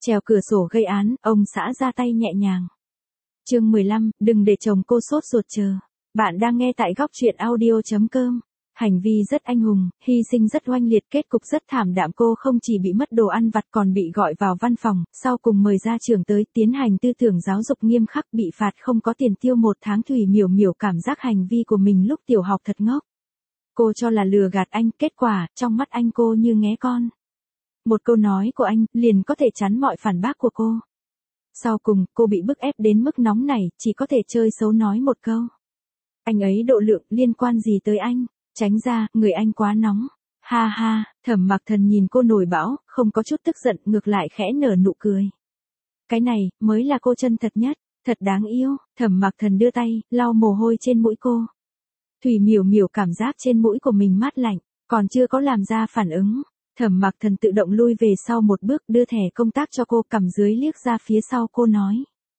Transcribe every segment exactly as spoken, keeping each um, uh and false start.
Trèo cửa sổ gây án, ông xã ra tay nhẹ nhàng. Chương mười lăm, đừng để chồng cô sốt ruột chờ. Bạn đang nghe tại góc truyện audio chấm com. Hành vi rất anh hùng, hy sinh rất oanh liệt, kết cục rất thảm đạm. Cô không chỉ bị mất đồ ăn vặt còn bị gọi vào văn phòng, sau cùng mời ra trường tới tiến hành tư tưởng giáo dục nghiêm khắc, bị phạt không có tiền tiêu một tháng. Thủy Miểu Miểu cảm giác hành vi của mình lúc tiểu học thật ngốc. Cô cho là lừa gạt anh, kết quả, trong mắt anh cô như nghé con. Một câu nói của anh, liền có thể chắn mọi phản bác của cô. Sau cùng, cô bị bức ép đến mức nóng này, chỉ có thể chơi xấu nói một câu. Anh ấy độ lượng, liên quan gì tới anh? Tránh ra, người anh quá nóng. Ha ha, Thẩm Mặc Thần nhìn cô nổi bão, không có chút tức giận, ngược lại khẽ nở nụ cười. Cái này, mới là cô chân thật nhất, thật đáng yêu. Thẩm Mặc Thần đưa tay, lau mồ hôi trên mũi cô. Thủy Miểu Miểu cảm giác trên mũi của mình mát lạnh, còn chưa có làm ra phản ứng. Thẩm Mặc Thần tự động lui về sau một bước, đưa thẻ công tác cho cô, cầm dưới liếc ra phía sau cô nói.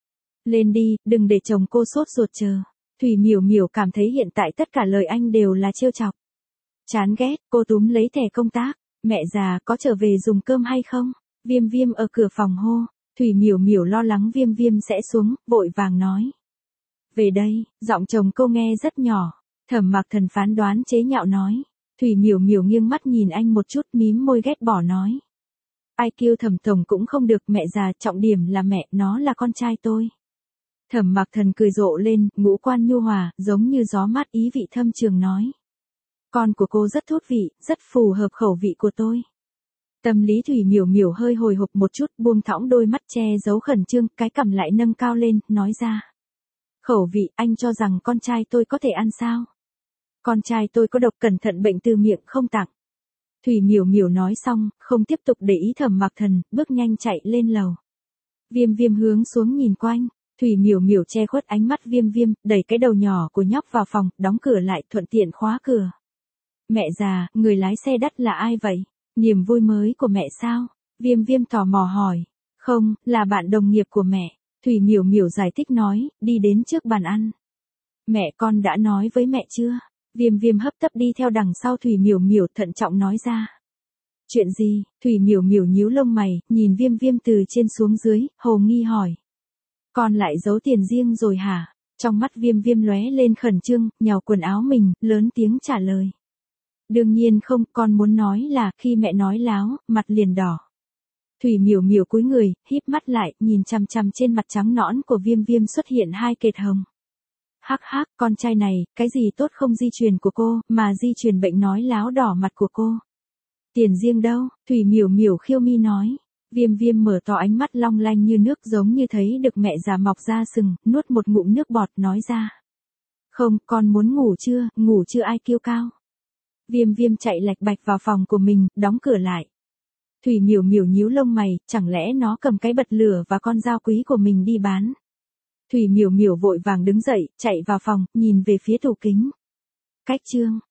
Lên đi, đừng để chồng cô sốt ruột chờ. Thủy Miểu Miểu cảm thấy hiện tại tất cả lời anh đều là trêu chọc. Chán ghét, cô túm lấy thẻ công tác. Mẹ già, có trở về dùng cơm hay không? Viêm Viêm ở cửa phòng hô. Thủy Miểu Miểu lo lắng Viêm Viêm sẽ xuống, vội vàng nói. Về đây, giọng chồng cô nghe rất nhỏ. Thẩm Mặc Thần phán đoán chế nhạo nói. Thủy Miểu Miểu nghiêng mắt nhìn anh một chút, mím môi ghét bỏ nói. Ai kêu Thẩm tổng cũng không được, mẹ già, trọng điểm là mẹ, nó là con trai tôi. Thẩm Mặc Thần cười rộ lên, ngũ quan nhu hòa, giống như gió mát, ý vị thâm trường nói. Con của cô rất thú vị, rất phù hợp khẩu vị của tôi. Tâm lý Thủy Miểu Miểu hơi hồi hộp một chút, buông thõng đôi mắt che giấu khẩn trương, cái cằm lại nâng cao lên, nói ra. Khẩu vị, anh cho rằng con trai tôi có thể ăn sao? Con trai tôi có độc, cẩn thận bệnh từ miệng không tặng. Thủy Miểu Miểu nói xong, không tiếp tục để ý Thẩm Mặc Thần, bước nhanh chạy lên lầu. Viêm Viêm hướng xuống nhìn quanh. Thủy Miểu Miểu che khuất ánh mắt Viêm Viêm, đẩy cái đầu nhỏ của nhóc vào phòng, đóng cửa lại, thuận tiện khóa cửa. Mẹ già, người lái xe đắt là ai vậy? Niềm vui mới của mẹ sao? Viêm Viêm tò mò hỏi. Không, là bạn đồng nghiệp của mẹ. Thủy Miểu Miểu giải thích nói, đi đến trước bàn ăn. Mẹ, con đã nói với mẹ chưa? Viêm Viêm hấp tấp đi theo đằng sau Thủy Miểu Miểu, thận trọng nói ra. Chuyện gì? Thủy Miểu Miểu nhíu lông mày, nhìn Viêm Viêm từ trên xuống dưới, hồ nghi hỏi. Con lại giấu tiền riêng rồi hả? Trong mắt Viêm Viêm lóe lên khẩn trương, nhào quần áo mình, lớn tiếng trả lời. Đương nhiên không, con muốn nói là, khi mẹ nói láo, mặt liền đỏ. Thủy Miểu Miểu cúi người, híp mắt lại, nhìn chằm chằm trên mặt trắng nõn của Viêm Viêm xuất hiện hai kệt hồng. Hắc hắc, con trai này, cái gì tốt không di truyền của cô, mà di truyền bệnh nói láo đỏ mặt của cô. Tiền riêng đâu? Thủy Miểu Miểu khiêu mi nói. Viêm Viêm mở to ánh mắt long lanh như nước, giống như thấy được mẹ già mọc ra sừng, nuốt một ngụm nước bọt, nói ra. Không, con muốn ngủ chưa, ngủ chưa ai kêu cao. Viêm Viêm chạy lạch bạch vào phòng của mình, đóng cửa lại. Thủy Miểu Miểu nhíu lông mày, chẳng lẽ nó cầm cái bật lửa và con dao quý của mình đi bán. Thủy Miểu Miểu vội vàng đứng dậy, chạy vào phòng, nhìn về phía tủ kính. Cách chương.